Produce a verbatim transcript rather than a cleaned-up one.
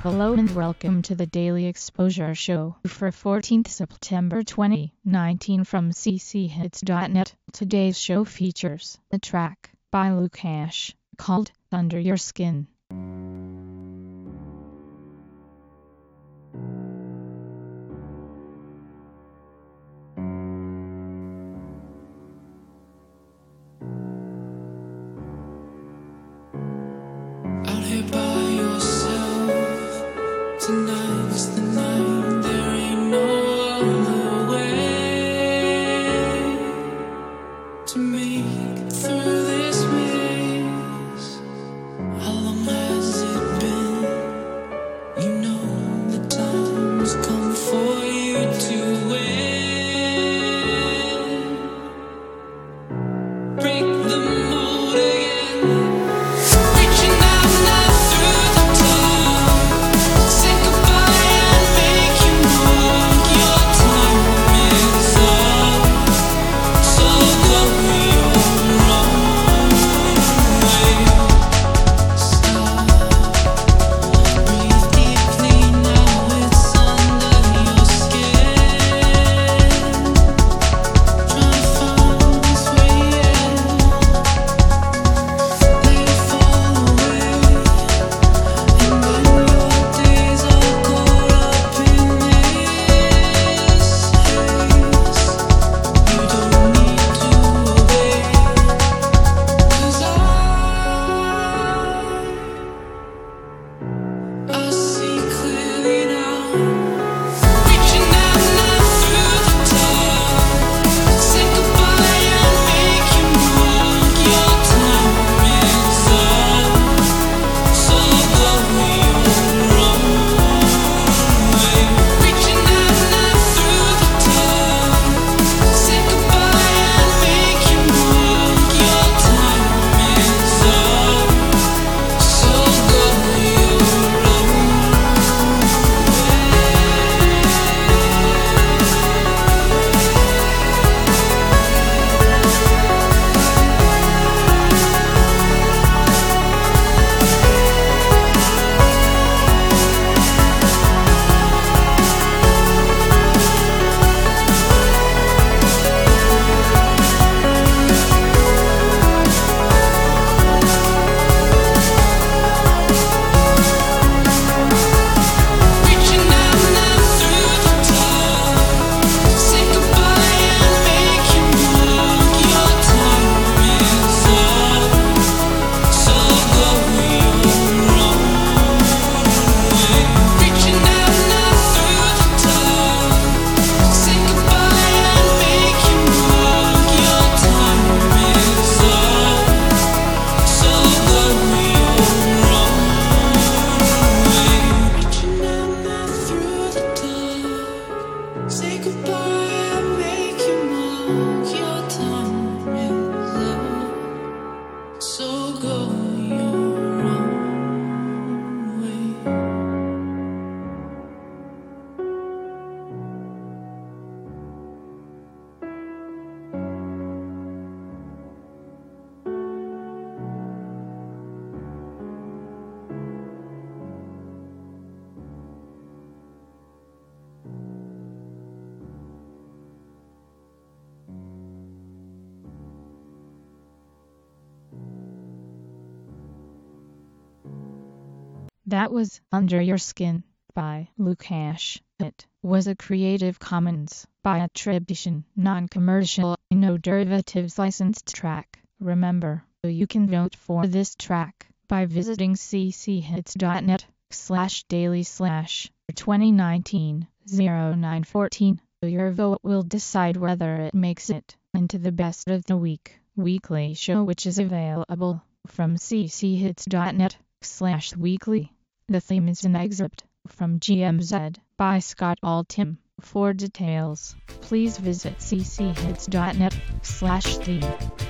Hello and welcome to the Daily Exposure Show for fourteenth September twenty nineteen from c c hits dot net. Today's show features a track by Lukash called Under Your Skin. Out here by yourself, tonight's the night, there ain't no other way to make it through this maze. How long has it been? You know the time's come for you to win. Break the mold again. That was Under Your Skin by Lukash. It was a Creative Commons by attribution, non-commercial, no derivatives licensed track. Remember, you can vote for this track by visiting c c hits dot net slash daily slash twenty nineteen oh nine fourteen. Your vote will decide whether it makes it into the Best of the Week weekly show, which is available from c c hits dot net slash weekly. The theme is an excerpt from G M Z by Scott Altham. For details, please visit c c hits dot net slash theme.